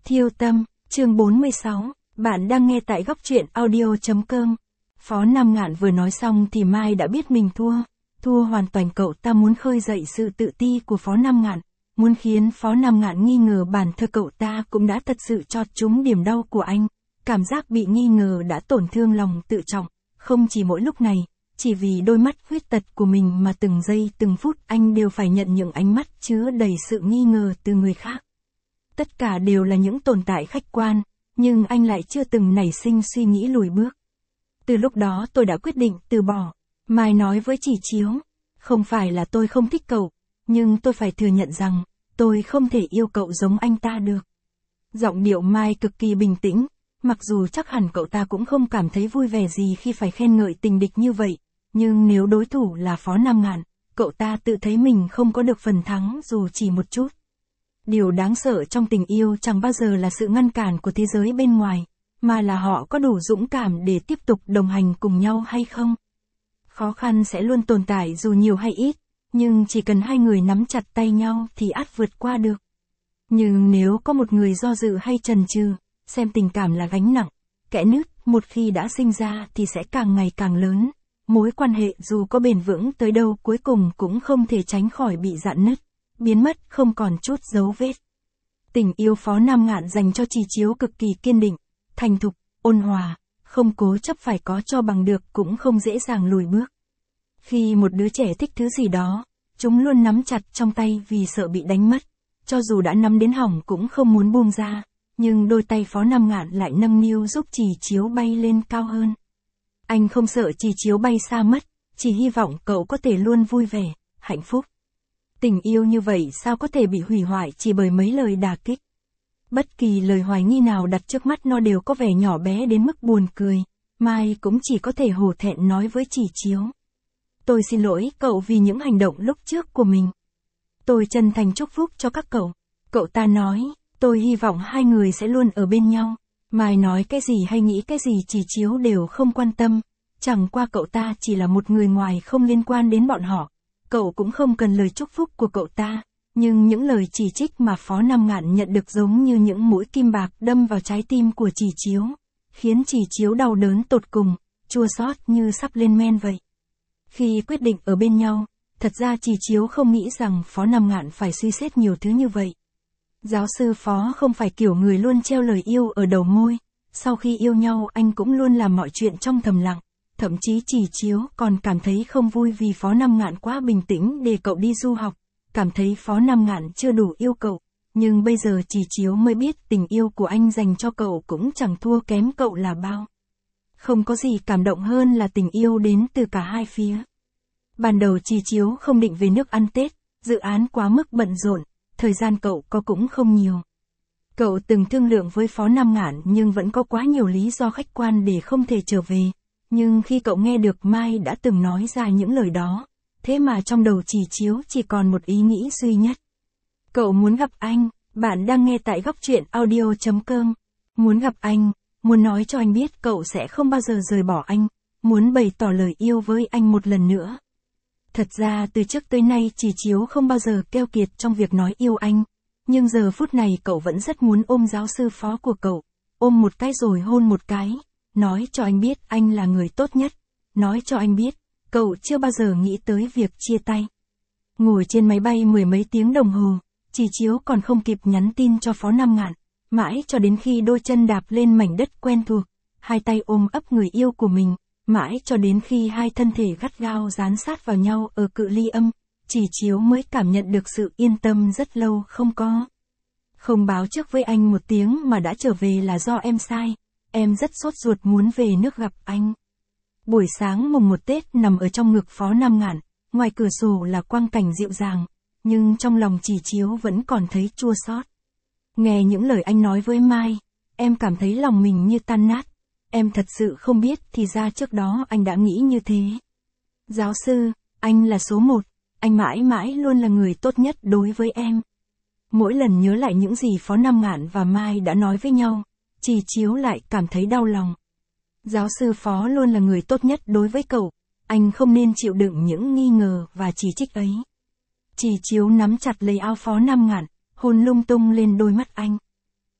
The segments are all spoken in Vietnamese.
Thiêu tâm, chương 46, bạn đang nghe tại góc truyện audio.com. Phó Nam Ngạn vừa nói xong thì Mai đã biết mình thua hoàn toàn. Cậu ta muốn khơi dậy sự tự ti của Phó Nam Ngạn, muốn khiến Phó Nam Ngạn nghi ngờ bản thân cậu ta cũng đã thật sự chọt trúng điểm đau của anh. Cảm giác bị nghi ngờ đã tổn thương lòng tự trọng, không chỉ mỗi lúc này, chỉ vì đôi mắt khuyết tật của mình mà từng giây từng phút anh đều phải nhận những ánh mắt chứa đầy sự nghi ngờ từ người khác. Tất cả đều là những tồn tại khách quan, nhưng anh lại chưa từng nảy sinh suy nghĩ lùi bước. Từ lúc đó tôi đã quyết định từ bỏ. Mai nói với Chỉ Chiếu, không phải là tôi không thích cậu, nhưng tôi phải thừa nhận rằng, tôi không thể yêu cậu giống anh ta được. Giọng điệu Mai cực kỳ bình tĩnh, mặc dù chắc hẳn cậu ta cũng không cảm thấy vui vẻ gì khi phải khen ngợi tình địch như vậy, nhưng nếu đối thủ là Phó Nam Ngạn, cậu ta tự thấy mình không có được phần thắng dù chỉ một chút. Điều đáng sợ trong tình yêu chẳng bao giờ là sự ngăn cản của thế giới bên ngoài, mà là họ có đủ dũng cảm để tiếp tục đồng hành cùng nhau hay không. Khó khăn sẽ luôn tồn tại dù nhiều hay ít, nhưng chỉ cần hai người nắm chặt tay nhau thì ắt vượt qua được. Nhưng nếu có một người do dự hay chần chừ, xem tình cảm là gánh nặng, kẽ nứt một khi đã sinh ra thì sẽ càng ngày càng lớn. Mối quan hệ dù có bền vững tới đâu cuối cùng cũng không thể tránh khỏi bị rạn nứt, biến mất không còn chút dấu vết. Tình yêu Phó Nam Ngạn dành cho Chỉ Chiếu cực kỳ kiên định, thành thục, ôn hòa, không cố chấp phải có cho bằng được cũng không dễ dàng lùi bước. Khi một đứa trẻ thích thứ gì đó, chúng luôn nắm chặt trong tay vì sợ bị đánh mất, cho dù đã nắm đến hỏng cũng không muốn buông ra, nhưng đôi tay Phó Nam Ngạn lại nâng niu giúp Chỉ Chiếu bay lên cao hơn. Anh không sợ Chỉ Chiếu bay xa mất, chỉ hy vọng cậu có thể luôn vui vẻ, hạnh phúc. Tình yêu như vậy sao có thể bị hủy hoại chỉ bởi mấy lời đả kích. Bất kỳ lời hoài nghi nào đặt trước mắt nó đều có vẻ nhỏ bé đến mức buồn cười. Mai cũng chỉ có thể hổ thẹn nói với Chỉ Chiếu. Tôi xin lỗi cậu vì những hành động lúc trước của mình. Tôi chân thành chúc phúc cho các cậu. Cậu ta nói, tôi hy vọng hai người sẽ luôn ở bên nhau. Mai nói cái gì hay nghĩ cái gì Chỉ Chiếu đều không quan tâm. Chẳng qua cậu ta chỉ là một người ngoài không liên quan đến bọn họ. Cậu cũng không cần lời chúc phúc của cậu ta, nhưng những lời chỉ trích mà Phó Nam Ngạn nhận được giống như những mũi kim bạc đâm vào trái tim của Chỉ Chiếu, khiến Chỉ Chiếu đau đớn tột cùng, chua xót như sắp lên men vậy. Khi quyết định ở bên nhau, thật ra Chỉ Chiếu không nghĩ rằng Phó Nam Ngạn phải suy xét nhiều thứ như vậy. Giáo sư Phó không phải kiểu người luôn treo lời yêu ở đầu môi, sau khi yêu nhau anh cũng luôn làm mọi chuyện trong thầm lặng. Thậm chí Chỉ Chiếu còn cảm thấy không vui vì Phó Nam Ngạn quá bình tĩnh để cậu đi du học, cảm thấy Phó Nam Ngạn chưa đủ yêu cậu, nhưng bây giờ Chỉ Chiếu mới biết tình yêu của anh dành cho cậu cũng chẳng thua kém cậu là bao. Không có gì cảm động hơn là tình yêu đến từ cả hai phía. Ban đầu Chỉ Chiếu không định về nước ăn Tết, dự án quá mức bận rộn, thời gian cậu có cũng không nhiều. Cậu từng thương lượng với Phó Nam Ngạn nhưng vẫn có quá nhiều lý do khách quan để không thể trở về. Nhưng khi cậu nghe được Mai đã từng nói ra những lời đó, thế mà trong đầu Chỉ Chiếu chỉ còn một ý nghĩ duy nhất. Cậu muốn gặp anh, bạn đang nghe tại góc truyện audio.com. Muốn gặp anh, muốn nói cho anh biết cậu sẽ không bao giờ rời bỏ anh, muốn bày tỏ lời yêu với anh một lần nữa. Thật ra từ trước tới nay Chỉ Chiếu không bao giờ keo kiệt trong việc nói yêu anh, nhưng giờ phút này cậu vẫn rất muốn ôm giáo sư Phó của cậu, ôm một cái rồi hôn một cái. Nói cho anh biết anh là người tốt nhất. Nói cho anh biết, cậu chưa bao giờ nghĩ tới việc chia tay. Ngồi trên máy bay mười mấy tiếng đồng hồ, Chỉ Chiếu còn không kịp nhắn tin cho Phó Nam Ngạn. Mãi cho đến khi đôi chân đạp lên mảnh đất quen thuộc, hai tay ôm ấp người yêu của mình, mãi cho đến khi hai thân thể gắt gao dán sát vào nhau ở cự ly âm, Chỉ Chiếu mới cảm nhận được sự yên tâm rất lâu không có. Không báo trước với anh một tiếng mà đã trở về là do em sai. Em rất sốt ruột muốn về nước gặp anh. Buổi sáng mùng 1 Tết nằm ở trong ngực Phó Nam Ngạn, ngoài cửa sổ là quang cảnh dịu dàng, nhưng trong lòng Chỉ Chiếu vẫn còn thấy chua xót. Nghe những lời anh nói với Mai, em cảm thấy lòng mình như tan nát. Em thật sự không biết thì ra trước đó anh đã nghĩ như thế. Giáo sư, anh là số 1, anh mãi mãi luôn là người tốt nhất đối với em. Mỗi lần nhớ lại những gì Phó Nam Ngạn và Mai đã nói với nhau, Chỉ Chiếu lại cảm thấy đau lòng. Giáo sư Phó luôn là người tốt nhất đối với cậu, anh không nên chịu đựng những nghi ngờ và chỉ trích ấy. Chỉ Chiếu nắm chặt lấy áo Phó Nam Ngạn, hôn lung tung lên đôi mắt anh.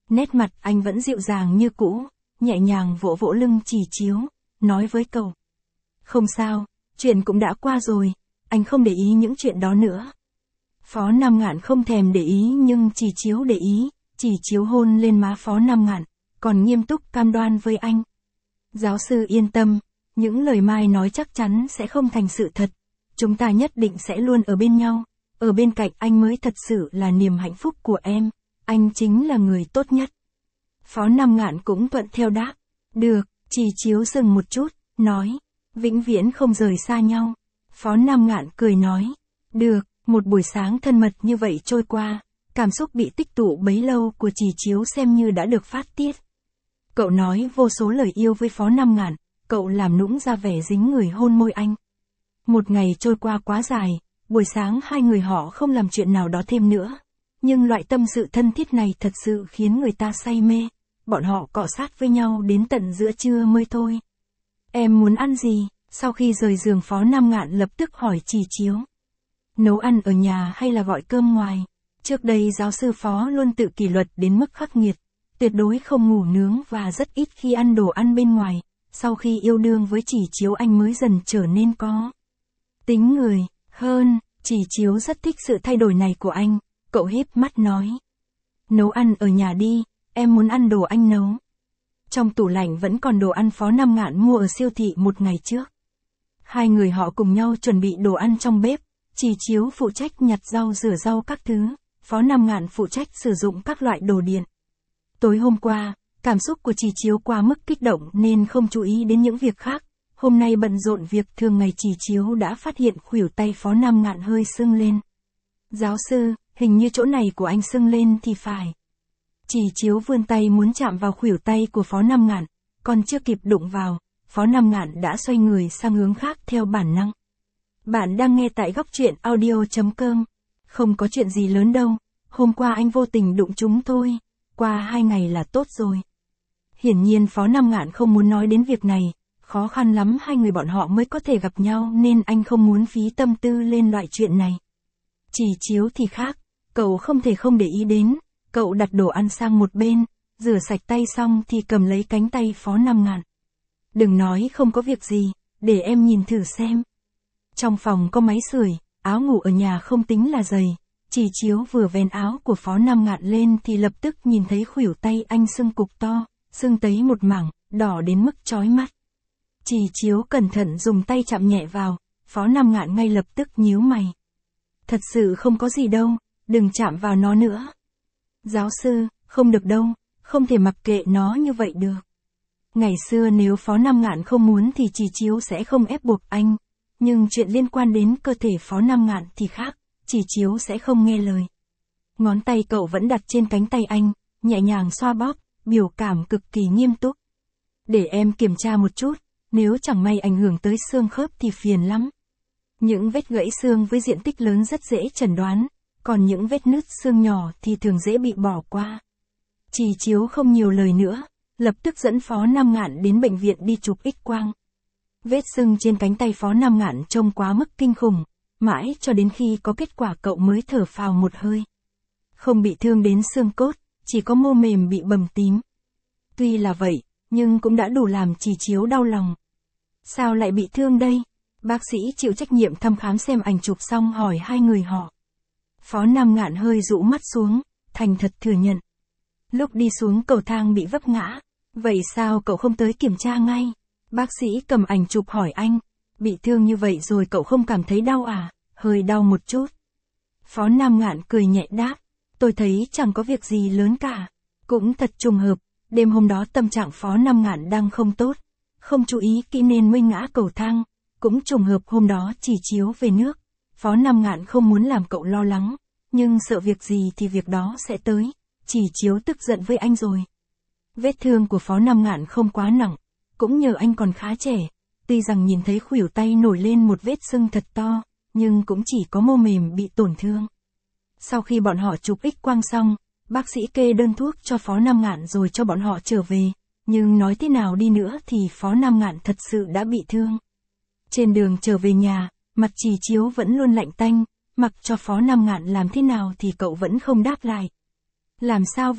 Nét mặt anh vẫn dịu dàng như cũ, nhẹ nhàng vỗ vỗ lưng Chỉ Chiếu, nói với cậu. Không sao, chuyện cũng đã qua rồi, anh không để ý những chuyện đó nữa. Phó Nam Ngạn không thèm để ý nhưng Chỉ Chiếu để ý, Chỉ Chiếu hôn lên má Phó Nam Ngạn, còn nghiêm túc cam đoan với anh. Giáo sư yên tâm, những lời Mai nói chắc chắn sẽ không thành sự thật. Chúng ta nhất định sẽ luôn ở bên nhau, ở bên cạnh anh mới thật sự là niềm hạnh phúc của em, anh chính là người tốt nhất. Phó Nam Ngạn cũng thuận theo đáp. Được, Chỉ Chiếu dừng một chút, nói. Vĩnh viễn không rời xa nhau. Phó Nam Ngạn cười nói. Được, một buổi sáng thân mật như vậy trôi qua, cảm xúc bị tích tụ bấy lâu của Chỉ Chiếu xem như đã được phát tiết. Cậu nói vô số lời yêu với Phó Nam Ngạn, cậu làm nũng ra vẻ dính người hôn môi anh. Một ngày trôi qua quá dài, buổi sáng hai người họ không làm chuyện nào đó thêm nữa. Nhưng loại tâm sự thân thiết này thật sự khiến người ta say mê. Bọn họ cọ sát với nhau đến tận giữa trưa mới thôi. Em muốn ăn gì? Sau khi rời giường Phó Nam Ngạn lập tức hỏi Chỉ Chiếu. Nấu ăn ở nhà hay là gọi cơm ngoài? Trước đây giáo sư Phó luôn tự kỷ luật đến mức khắc nghiệt. Tuyệt đối không ngủ nướng và rất ít khi ăn đồ ăn bên ngoài. Sau khi yêu đương với Chỉ Chiếu anh mới dần trở nên có tính người hơn. Chỉ Chiếu rất thích sự thay đổi này của anh. Cậu híp mắt nói. Nấu ăn ở nhà đi, em muốn ăn đồ anh nấu. Trong tủ lạnh vẫn còn đồ ăn Phó Nam Ngạn mua ở siêu thị một ngày trước. Hai người họ cùng nhau chuẩn bị đồ ăn trong bếp. Chỉ Chiếu phụ trách nhặt rau rửa rau các thứ. Phó Nam Ngạn phụ trách sử dụng các loại đồ điện. Tối hôm qua, cảm xúc của Chỉ Chiếu quá mức kích động nên không chú ý đến những việc khác. Hôm nay bận rộn việc thường ngày Chỉ Chiếu đã phát hiện khuỷu tay Phó Nam Ngạn hơi sưng lên. Giáo sư, hình như chỗ này của anh sưng lên thì phải. Chỉ Chiếu vươn tay muốn chạm vào khuỷu tay của Phó Nam Ngạn, còn chưa kịp đụng vào, Phó Nam Ngạn đã xoay người sang hướng khác theo bản năng. Bạn đang nghe tại góc truyện audio.com. Không có chuyện gì lớn đâu, hôm qua anh vô tình đụng chúng thôi, qua 2 ngày là tốt rồi. Hiển nhiên Phó Nam Ngạn không muốn nói đến việc này, khó khăn lắm hai người bọn họ mới có thể gặp nhau nên anh không muốn phí tâm tư lên loại chuyện này. Chỉ Chiếu thì khác, cậu không thể không để ý đến, cậu đặt đồ ăn sang một bên, rửa sạch tay xong thì cầm lấy cánh tay Phó Nam Ngạn. Đừng nói không có việc gì, để em nhìn thử xem. Trong phòng có máy sưởi, áo ngủ ở nhà không tính là dày. Chỉ Chiếu vừa vén áo của Phó Nam Ngạn lên thì lập tức nhìn thấy khuỷu tay anh sưng cục to, sưng tấy một mảng, đỏ đến mức chói mắt. Chỉ Chiếu cẩn thận dùng tay chạm nhẹ vào, Phó Nam Ngạn ngay lập tức nhíu mày. Thật sự không có gì đâu, đừng chạm vào nó nữa. Giáo sư, không được đâu, không thể mặc kệ nó như vậy được. Ngày xưa nếu Phó Nam Ngạn không muốn thì Chỉ Chiếu sẽ không ép buộc anh, nhưng chuyện liên quan đến cơ thể Phó Nam Ngạn thì khác, Chỉ Chiếu sẽ không nghe lời. Ngón tay cậu vẫn đặt trên cánh tay anh, nhẹ nhàng xoa bóp, biểu cảm cực kỳ nghiêm túc. Để em kiểm tra một chút, nếu chẳng may ảnh hưởng tới xương khớp thì phiền lắm. Những vết gãy xương với diện tích lớn rất dễ chẩn đoán, còn những vết nứt xương nhỏ thì thường dễ bị bỏ qua. Chỉ Chiếu không nhiều lời nữa, lập tức dẫn Phó Nam Ngạn đến bệnh viện đi chụp X-quang. Vết sưng trên cánh tay Phó Nam Ngạn trông quá mức kinh khủng, mãi cho đến khi có kết quả cậu mới thở phào một hơi. Không bị thương đến xương cốt, chỉ có mô mềm bị bầm tím. Tuy là vậy, nhưng cũng đã đủ làm Chỉ Chiếu đau lòng. Sao lại bị thương đây? Bác sĩ chịu trách nhiệm thăm khám xem ảnh chụp xong hỏi hai người họ. Phó Nam Ngạn hơi rũ mắt xuống, thành thật thừa nhận. Lúc đi xuống cầu thang bị vấp ngã. Vậy sao cậu không tới kiểm tra ngay? Bác sĩ cầm ảnh chụp hỏi anh. Bị thương như vậy rồi cậu không cảm thấy đau à? Hơi đau một chút. Phó Nam Ngạn cười nhẹ đáp. Tôi thấy chẳng có việc gì lớn cả. Cũng thật trùng hợp, đêm hôm đó tâm trạng Phó Nam Ngạn đang không tốt. Không chú ý kỹ nên mới ngã cầu thang. Cũng trùng hợp hôm đó Chỉ Chiếu về nước. Phó Nam Ngạn không muốn làm cậu lo lắng, nhưng sợ việc gì thì việc đó sẽ tới. Chỉ Chiếu tức giận với anh rồi. Vết thương của Phó Nam Ngạn không quá nặng, cũng nhờ anh còn khá trẻ. Tuy rằng nhìn thấy khuỷu tay nổi lên một vết sưng thật to, nhưng cũng chỉ có mô mềm bị tổn thương. Sau khi bọn họ chụp X-quang xong, bác sĩ kê đơn thuốc cho Phó Nam Ngạn rồi cho bọn họ trở về. Nhưng nói thế nào đi nữa thì Phó Nam Ngạn thật sự đã bị thương. Trên đường trở về nhà, mặt Chỉ Chiếu vẫn luôn lạnh tanh, mặc cho Phó Nam Ngạn làm thế nào thì cậu vẫn không đáp lại. Làm sao vậy?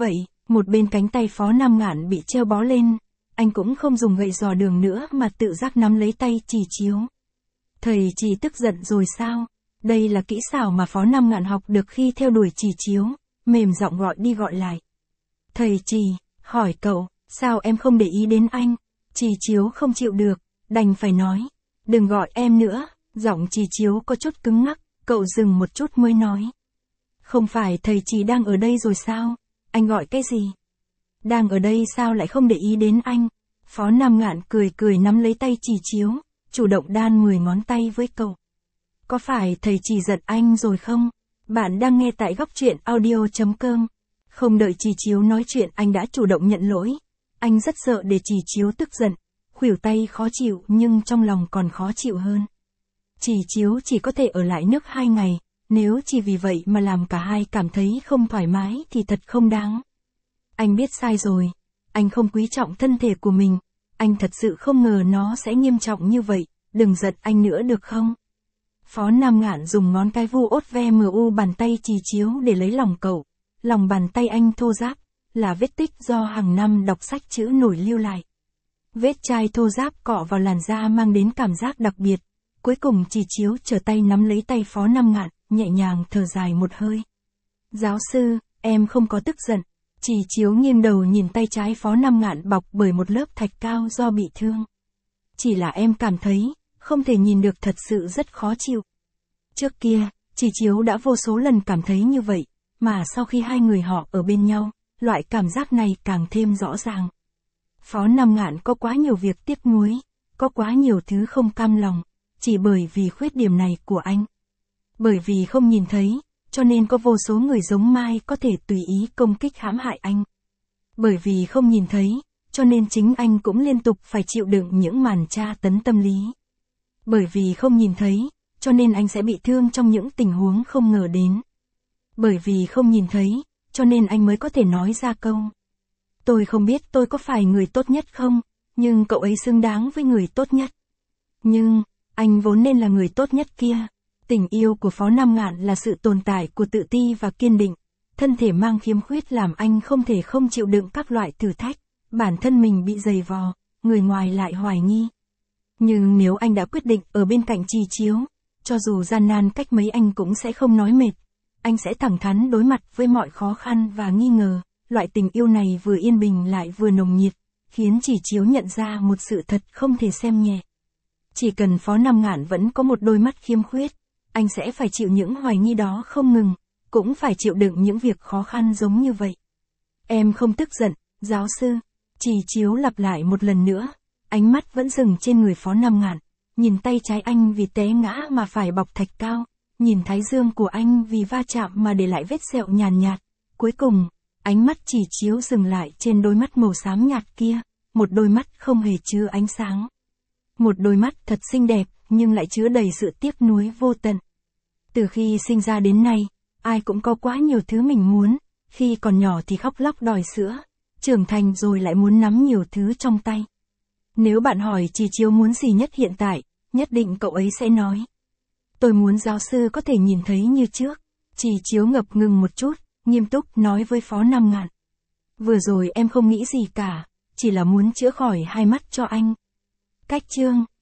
Một bên cánh tay Phó Nam Ngạn bị treo bó lên, anh cũng không dùng gậy dò đường nữa mà tự giác nắm lấy tay Trì Chiếu. Thầy Trì tức giận rồi sao? Đây là kỹ xảo mà Phó Nam Ngạn học được khi theo đuổi Trì Chiếu, mềm giọng gọi đi gọi lại. Thầy Trì, hỏi cậu, sao em không để ý đến anh? Trì Chiếu không chịu được, đành phải nói. Đừng gọi em nữa, giọng Trì Chiếu có chút cứng ngắc, cậu dừng một chút mới nói. Không phải thầy Trì đang ở đây rồi sao? Anh gọi cái gì? Đang ở đây sao lại không để ý đến anh? Phó Nam Ngạn cười cười nắm lấy tay Trì Chiếu, chủ động đan 10 ngón tay với cậu. Có phải thầy Trì giận anh rồi không? Bạn đang nghe tại góc truyện audio.com. Không đợi Trì Chiếu nói chuyện anh đã chủ động nhận lỗi. Anh rất sợ để Trì Chiếu tức giận, khuỷu tay khó chịu nhưng trong lòng còn khó chịu hơn. Trì Chiếu chỉ có thể ở lại nước 2 ngày, nếu chỉ vì vậy mà làm cả hai cảm thấy không thoải mái thì thật không đáng. Anh biết sai rồi, anh không quý trọng thân thể của mình, anh thật sự không ngờ nó sẽ nghiêm trọng như vậy, đừng giận anh nữa được không? Phó Nam Ngạn dùng ngón cái vu ốt ve mu bàn tay Trì Chiếu để lấy lòng cậu, lòng bàn tay anh thô ráp, là vết tích do hàng năm đọc sách chữ nổi lưu lại. Vết chai thô ráp cọ vào làn da mang đến cảm giác đặc biệt, cuối cùng Trì Chiếu trở tay nắm lấy tay Phó Nam Ngạn, nhẹ nhàng thở dài một hơi. Giáo sư, em không có tức giận. Trì Chiếu nghiêng đầu nhìn tay trái Phó Nam Ngạn bọc bởi một lớp thạch cao do bị thương. Chỉ là em cảm thấy, không thể nhìn được thật sự rất khó chịu. Trước kia, Trì Chiếu đã vô số lần cảm thấy như vậy, mà sau khi hai người họ ở bên nhau, loại cảm giác này càng thêm rõ ràng. Phó Nam Ngạn có quá nhiều việc tiếc nuối, có quá nhiều thứ không cam lòng, chỉ bởi vì khuyết điểm này của anh. Bởi vì không nhìn thấy, cho nên có vô số người giống Mai có thể tùy ý công kích hãm hại anh. Bởi vì không nhìn thấy, cho nên chính anh cũng liên tục phải chịu đựng những màn tra tấn tâm lý. Bởi vì không nhìn thấy, cho nên anh sẽ bị thương trong những tình huống không ngờ đến. Bởi vì không nhìn thấy, cho nên anh mới có thể nói ra câu. Tôi không biết tôi có phải người tốt nhất không, nhưng cậu ấy xứng đáng với người tốt nhất. Nhưng, anh vốn nên là người tốt nhất kia. Tình yêu của Phó Nam Ngạn là sự tồn tại của tự ti và kiên định. Thân thể mang khiếm khuyết làm anh không thể không chịu đựng các loại thử thách. Bản thân mình bị dày vò, người ngoài lại hoài nghi. Nhưng nếu anh đã quyết định ở bên cạnh Trì Chiếu, cho dù gian nan cách mấy anh cũng sẽ không nói mệt. Anh sẽ thẳng thắn đối mặt với mọi khó khăn và nghi ngờ. Loại tình yêu này vừa yên bình lại vừa nồng nhiệt, khiến Trì Chiếu nhận ra một sự thật không thể xem nhẹ. Chỉ cần Phó Nam Ngạn vẫn có một đôi mắt khiếm khuyết, anh sẽ phải chịu những hoài nghi đó không ngừng, cũng phải chịu đựng những việc khó khăn giống như vậy. Em không tức giận, giáo sư. Trì Chiếu lặp lại một lần nữa, ánh mắt vẫn dừng trên người Phó Nam Ngạn, nhìn tay trái anh vì té ngã mà phải bọc thạch cao, nhìn thái dương của anh vì va chạm mà để lại vết sẹo nhàn nhạt. Cuối cùng, ánh mắt Trì Chiếu dừng lại trên đôi mắt màu xám nhạt kia, một đôi mắt không hề chứa ánh sáng. Một đôi mắt thật xinh đẹp, nhưng lại chứa đầy sự tiếc nuối vô tận. Từ khi sinh ra đến nay, ai cũng có quá nhiều thứ mình muốn, khi còn nhỏ thì khóc lóc đòi sữa, trưởng thành rồi lại muốn nắm nhiều thứ trong tay. Nếu bạn hỏi Trì Chiếu muốn gì nhất hiện tại, nhất định cậu ấy sẽ nói. Tôi muốn giáo sư có thể nhìn thấy như trước. Trì Chiếu ngập ngừng một chút, nghiêm túc nói với Phó Nam Ngạn. Vừa rồi em không nghĩ gì cả, chỉ là muốn chữa khỏi hai mắt cho anh. Cách chương